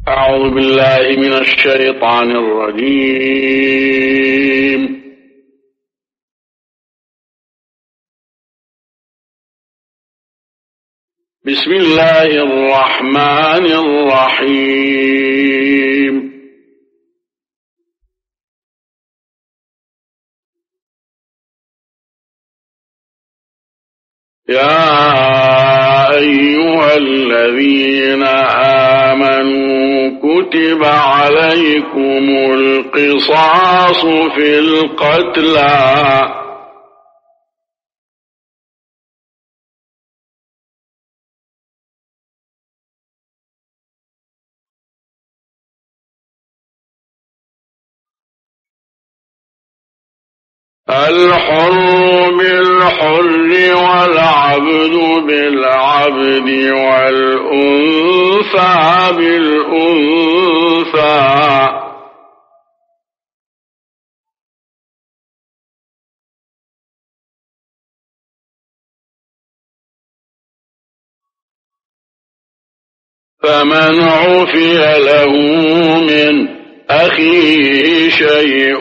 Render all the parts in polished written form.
أعوذ بالله من الشيطان الرجيم. بسم الله الرحمن الرحيم. يا أيها الذين آمنوا كتب عليكم القصاص في القتلى الحر بالحر والعبد بالعبد والأنثى بالأنثى فمن عفي له من أخيه شيء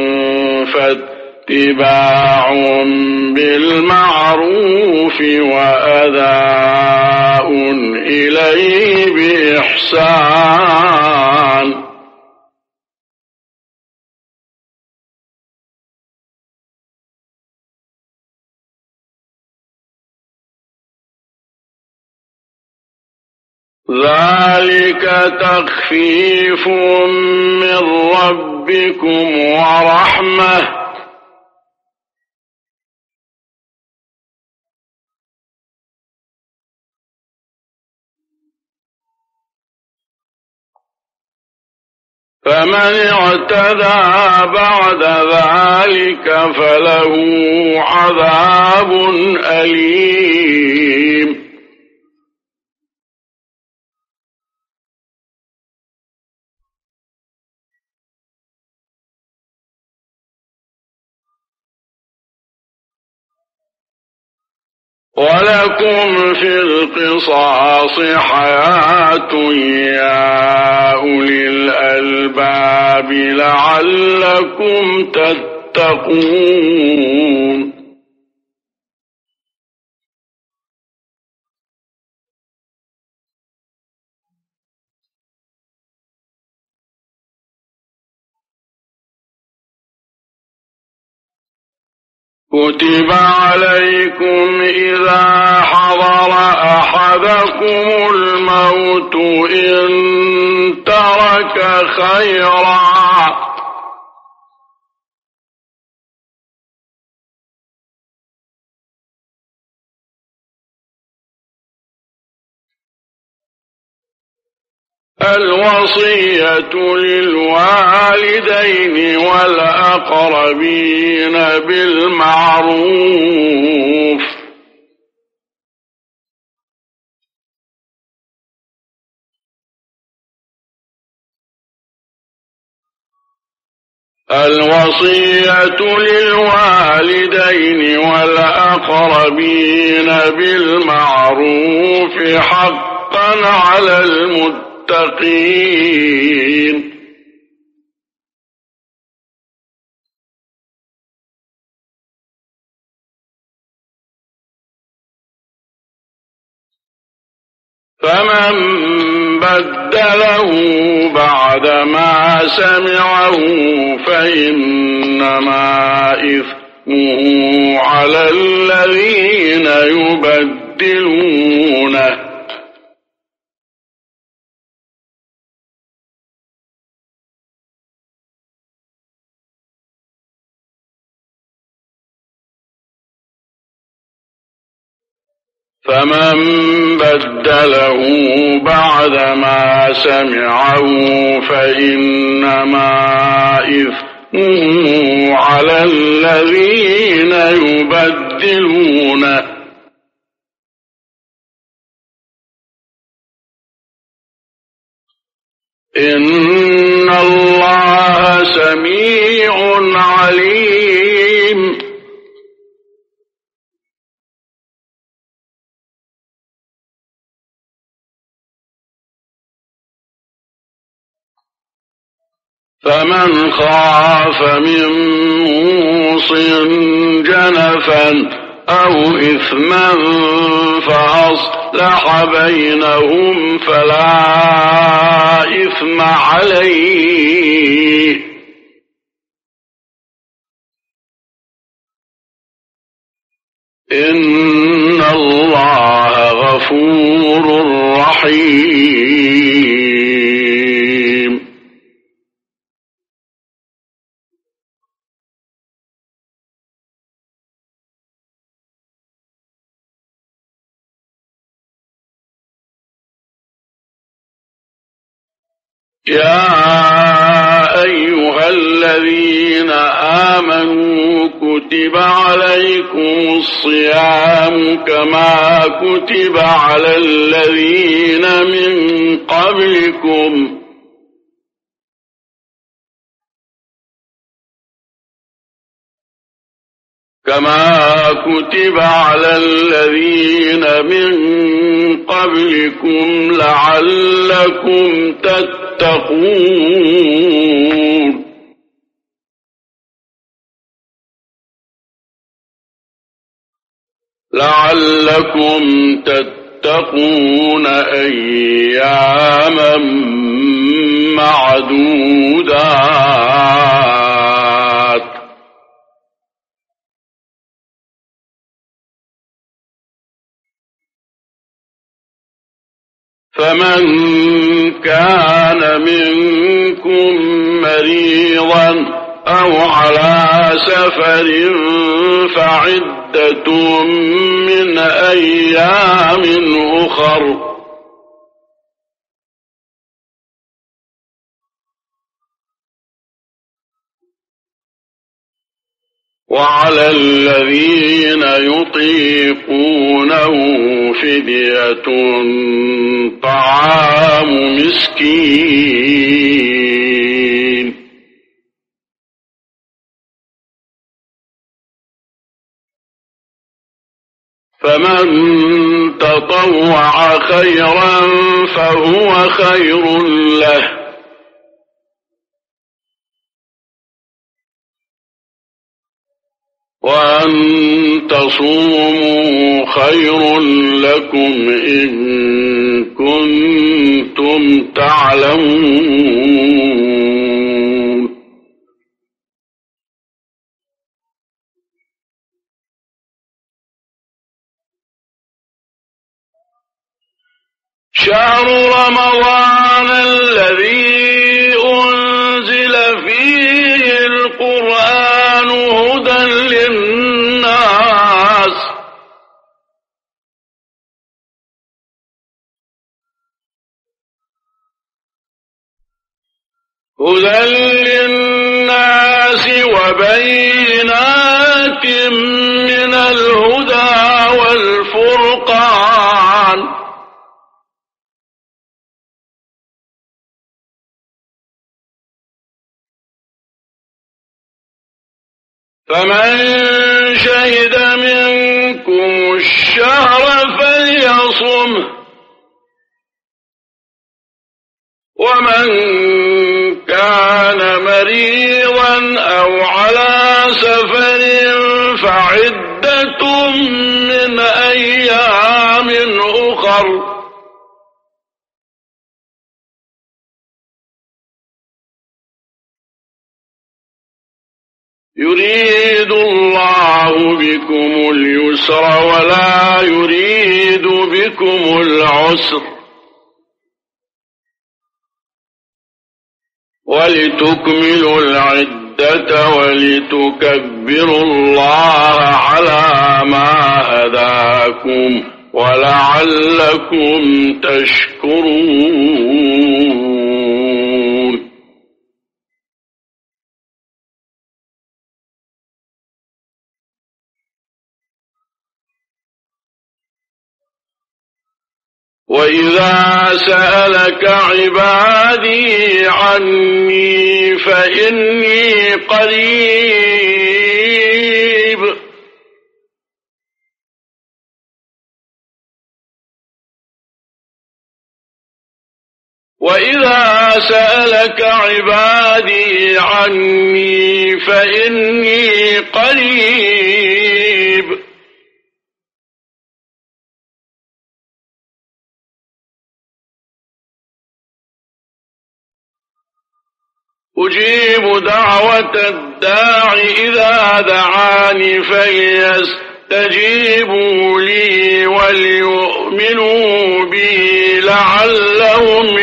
فاتباع بالمعروف وأداء إليه بإحسان ذلك تخفيف من ربكم ورحمة فمن اعتدى بعد ذلك فله عذاب أليم ولكم في القصاص حياة يا أولي الألباب لعلكم تتقون كتب عليكم إذا حضر أحدكم الموت إن ترك خيرا الوصية للوالدين والأقربين بالمعروف الوصية للوالدين والأقربين بالمعروف حقا على المتقين فمن بدله بعدما سمعه فإنما إثمه على الذين يبدلونه فمن بدله بعدما سمعه فإنما إثمه على الذين يبدلونه إن الله سميع عليم فمن خاف من موص جنفا أو إثما فأصلح بينهم فلا إثم عليه إن الله غفور رحيم. يا أيها الذين آمنوا كتب عليكم الصيام كما كتب على الذين من قبلكم لعلكم تتقون. أياما معدودات. فمن كان منكم مريضا أو على سفر فعدة من أيام أخر. وعلى الذين يطيقونه فدية طعام مسكين. فمن تطوع خيرا فهو خير له، وأن تصوموا خير لكم إن كنتم تعلمون. شهر رمضان الذي أنزل فيه القرآن هدى للناس وبينات من الهدى والفرقان. فمن شهد منكم الشهر فليصمه، ومن كان مريضا أو على سفر فعدة من أيام أخر. يريد الله بكم اليسر ولا يريد بكم العسر، ولتكملوا العدة ولتكبروا الله على ما هداكم ولعلكم تشكرون. وإذا سألك عبادي عني فإني قريب وإذا سألك عبادي عني فإني قريب أجيب دعوة الداع إذا دعاني فليستجيبوا لي وليؤمنوا بي لعلهم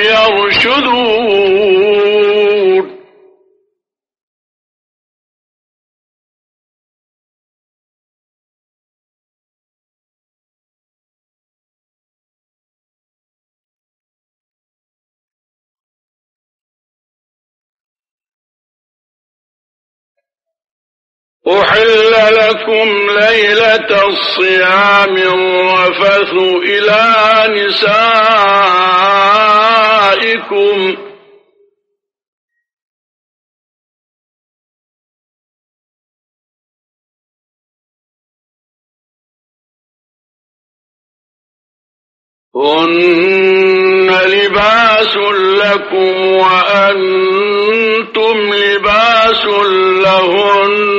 يرشدون أحل لكم ليلة الصيام الرفث إلى نسائكم هن لباس لكم وأنتم لباس لهن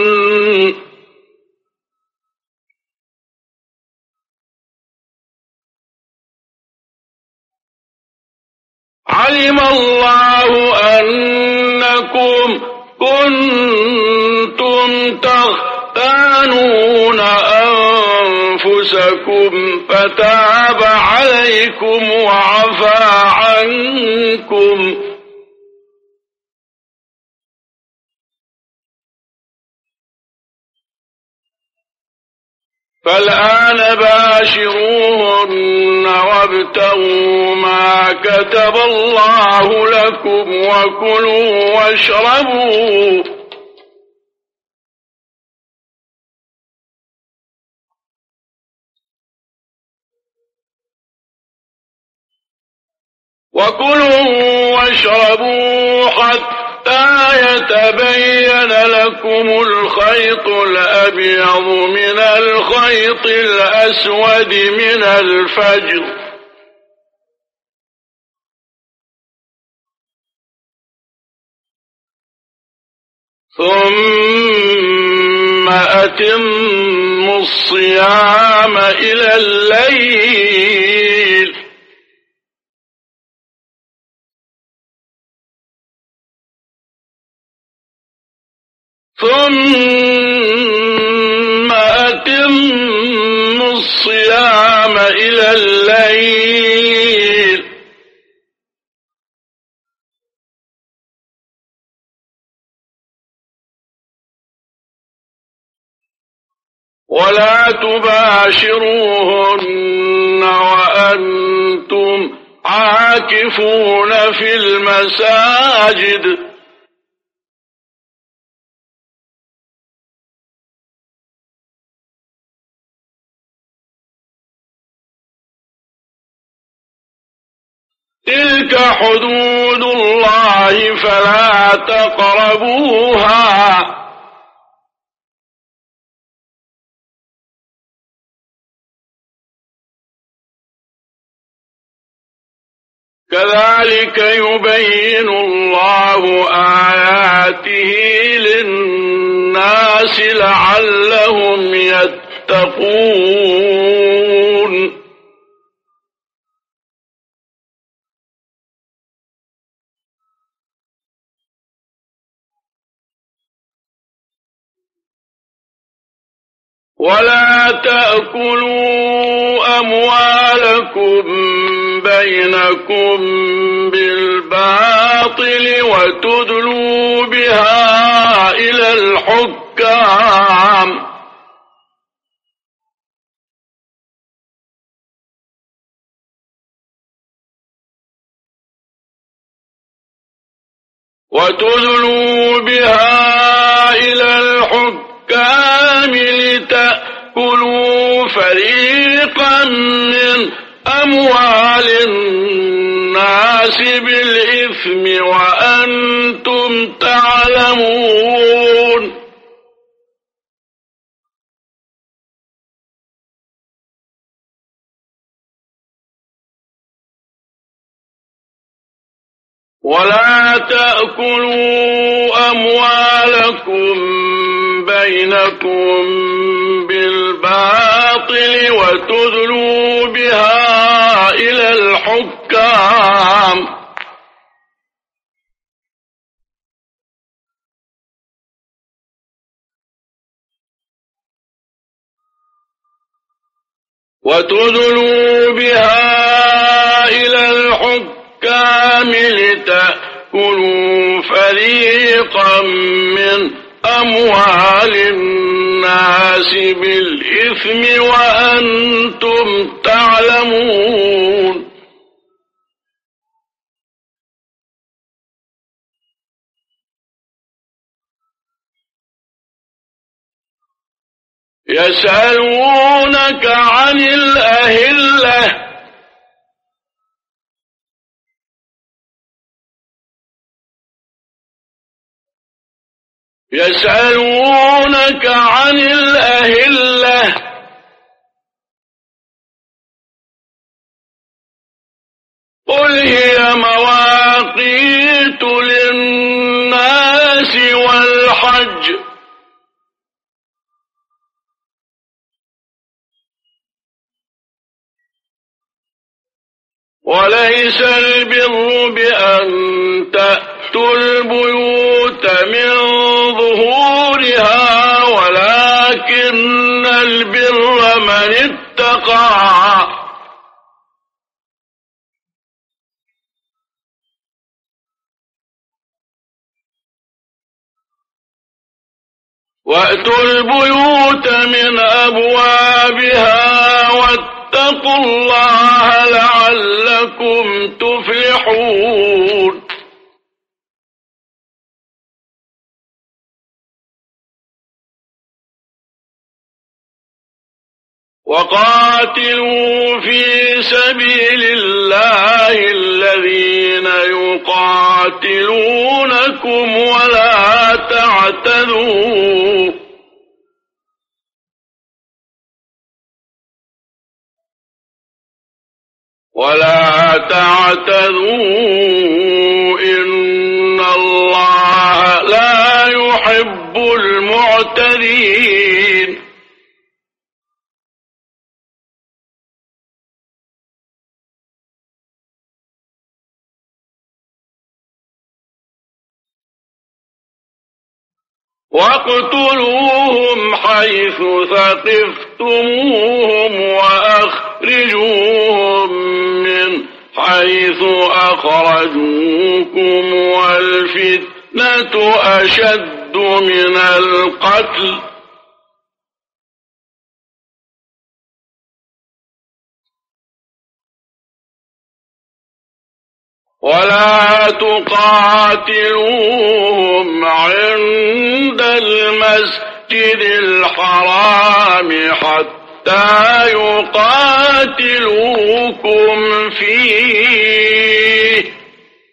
علم الله أنكم كنتم تختانون أنفسكم فتاب عليكم وعفى عنكم فالآن باشروهن وابتغوا ما كتب الله لكم وكلوا واشربوا حتى يتبين لكم الخيط الأبيض من الخيط الأسود من الفجر ثم أتموا الصيام إلى الليل ولا تباشروهن وأنتم عاكفون في المساجد تلك حدود الله فلا تقربوها كذلك يبين الله آياته للناس لعلهم يتقون ولا تأكلوا أموالكم بينكم بالباطل وتدلوا بها إلى الحكام لتأكلوا فريقا من أموال الناس بالإثم وأنتم تعلمون ولا تأكلوا أموالكم بينكم بالباطل وتدلوا بها إلى الحكام لتأكلوا فريقا من أموال الناس بالإثم وأنتم تعلمون يسألونك عن الأهلة قل هي مواقيت للناس والحج وليس البر بأن تأتوا البيوت من ظهورها ولكن البر من اتقى وأتوا البيوت من أبوابها واتقوا الله لعلكم تفلحون وقاتلوا في سبيل الله الذين يقاتلونكم ولا تعتدوا إن الله لا يحب المعتدين واقتلوهم حيث ثقفتموهم وأخرجوهم من حيث أخرجوكم والفتنة أشد من القتل ولا تقاتلوهم عند المسجد الحرام حتى يقاتلوكم فيه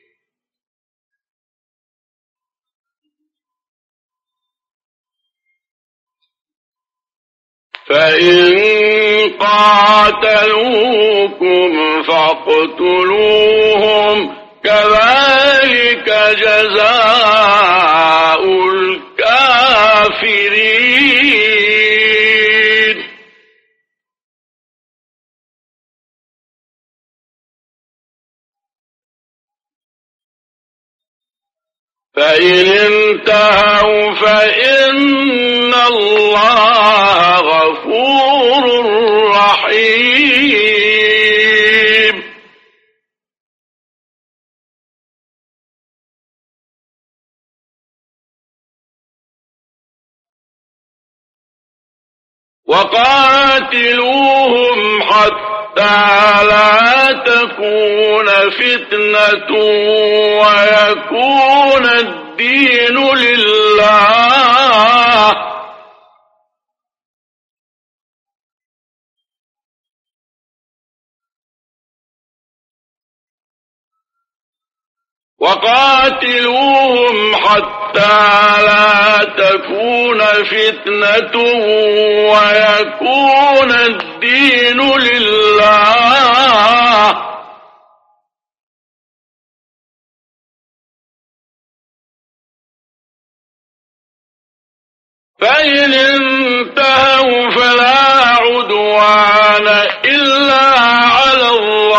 فإن قاتلوكم فاقتلوهم كذلك جزاء الكافرين فإن انتهوا فإن الله غفور رحيم وقاتلوهم حتى لا تكون فتنة ويكون الدين لله ويكون الدين لله فإن انتهوا فلا عدوان إلا على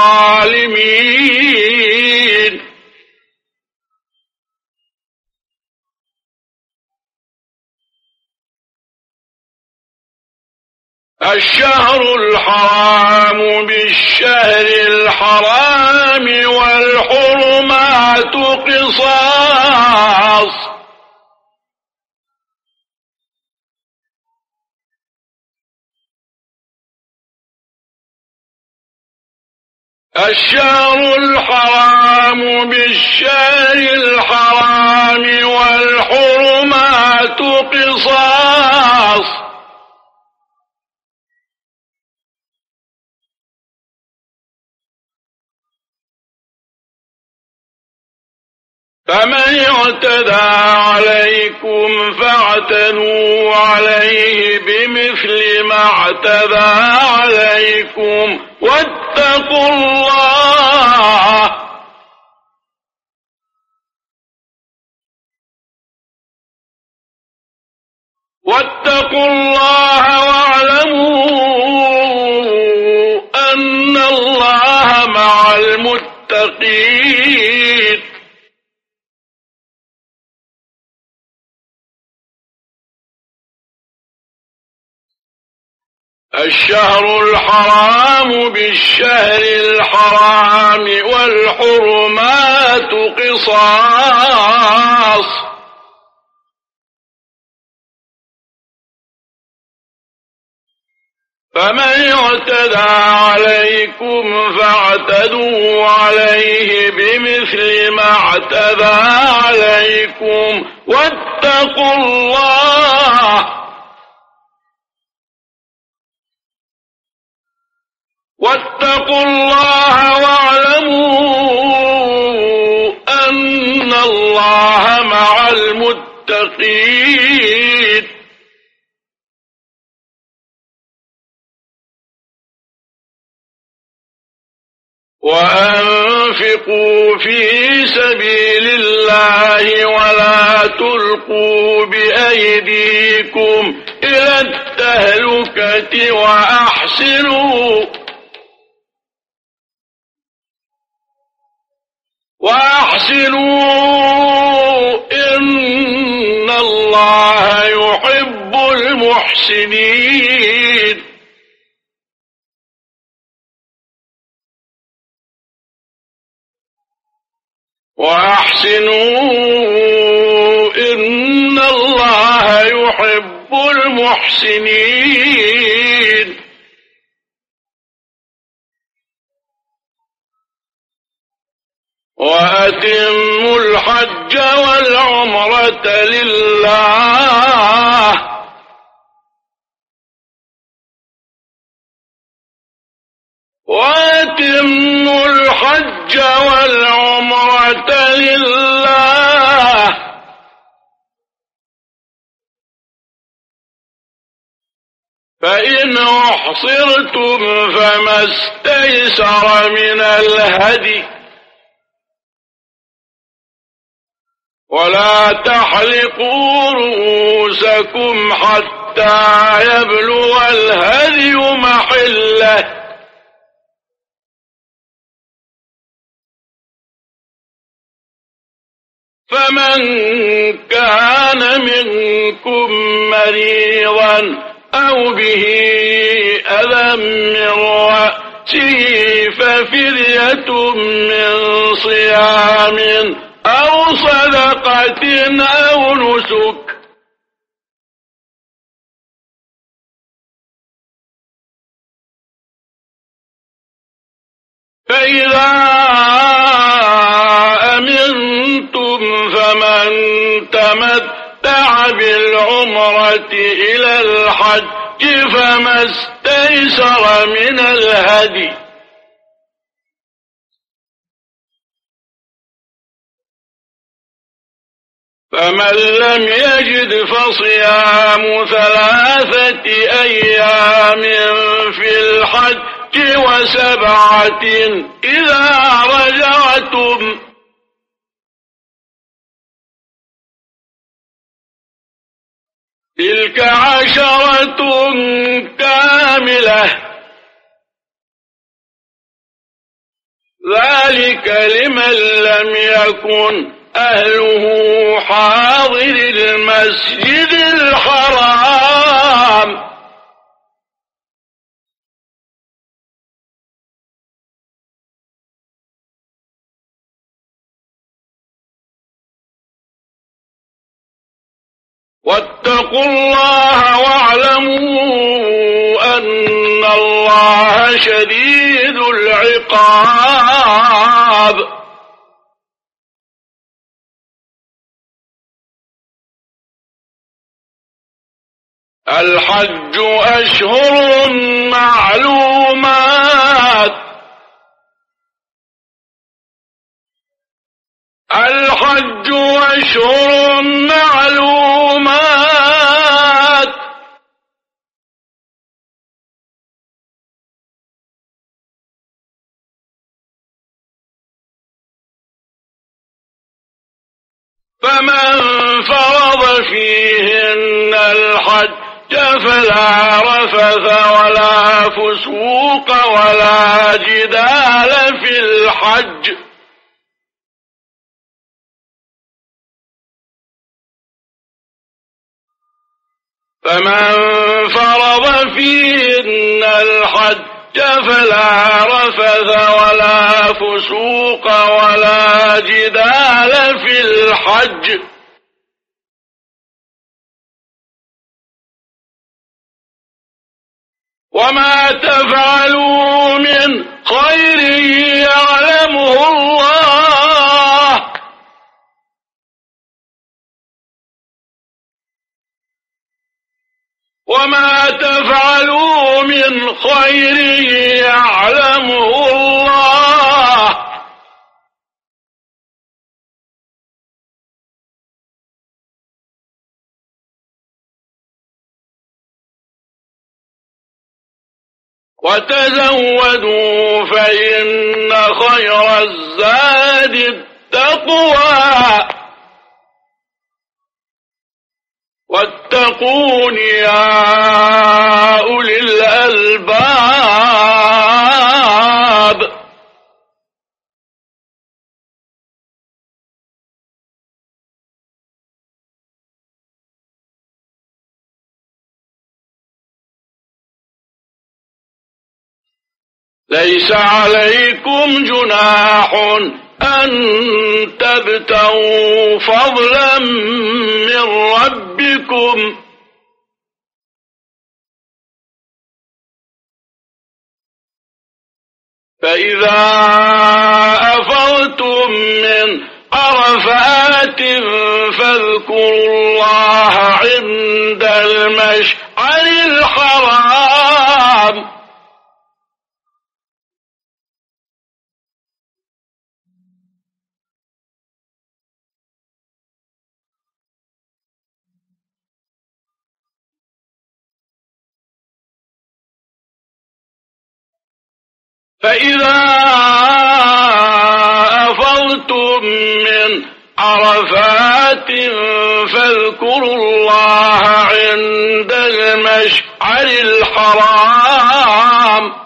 الظالمين. الشهر الحرام بالشهر الحرام والحرمات قصاص. الشهر الحرام بالشهر الحرام والحرمات قصاص. فمن اعتدى عليكم فاعتدوا عليه بمثل ما اعتدى عليكم واتقوا الله واعلموا أن الله مع المتقين. الشهر الحرام بالشهر الحرام والحرمات قصاص. فمن اعتدى عليكم فاعتدوا عليه بمثل ما اعتدى عليكم واتقوا الله واعلموا أن الله مع المتقين. وأنفقوا في سبيل الله ولا تلقوا بأيديكم إلى التهلكة وأحسنوا إن الله يحب المحسنين. إن الله يحب المحسنين. وأتموا الحج والعمرة لله فإن أحصرتم فما استيسر من الهدي ولا تحلقوا رؤوسكم حتى يبلغ الهدي محله فمن كان منكم مريضا أو به أذى من رأسه ففدية من صيام أو صدقة أو نسك فإذا أمنتم فمن تمتع بالعمرة إلى الحج فما استيسر من الهدي فمن لم يجد فصيام 3 أيام في الحج و7 إذا رجعتم تلك 10 كاملة ذلك لمن لم يكن أهله حاضر المسجد الحرام واتقوا الله واعلموا أن الله شديد العقاب الحج أشهر معلومات الحج أشهر معلومات فمن فرض فيهن الحج فلا رفث ولا فسوق ولا جدال في الحج فمن فرض فيهن الحج فلا رفث ولا فسوق ولا جدال في الحج وما تفعلوا من خير يعلمه الله وما تفعلوا من خير يعلمه الله وتزودوا فإن خير الزاد التقوى واتقون يا أولي الألباب ليس عليكم جناح أن تبتغوا فضلا من ربكم فإذا أفضتم من عرفات فاذكروا الله عند المشعر الحرام فإذا أفضتم من عرفات فاذكروا الله عند المشعر الحرام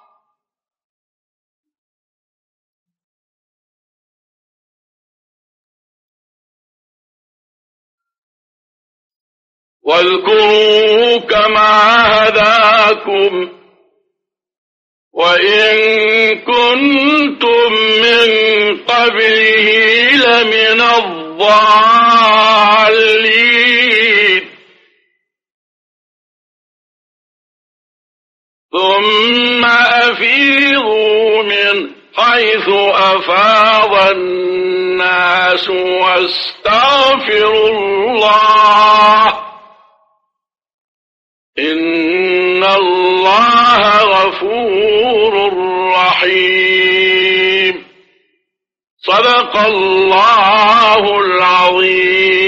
واذكروا كما هداكم وإن كنتم من قبله لمن الضالين ثم أفيضوا من حيث أفاض الناس واستغفروا الله إن الله غفور رحيم صدق الله العظيم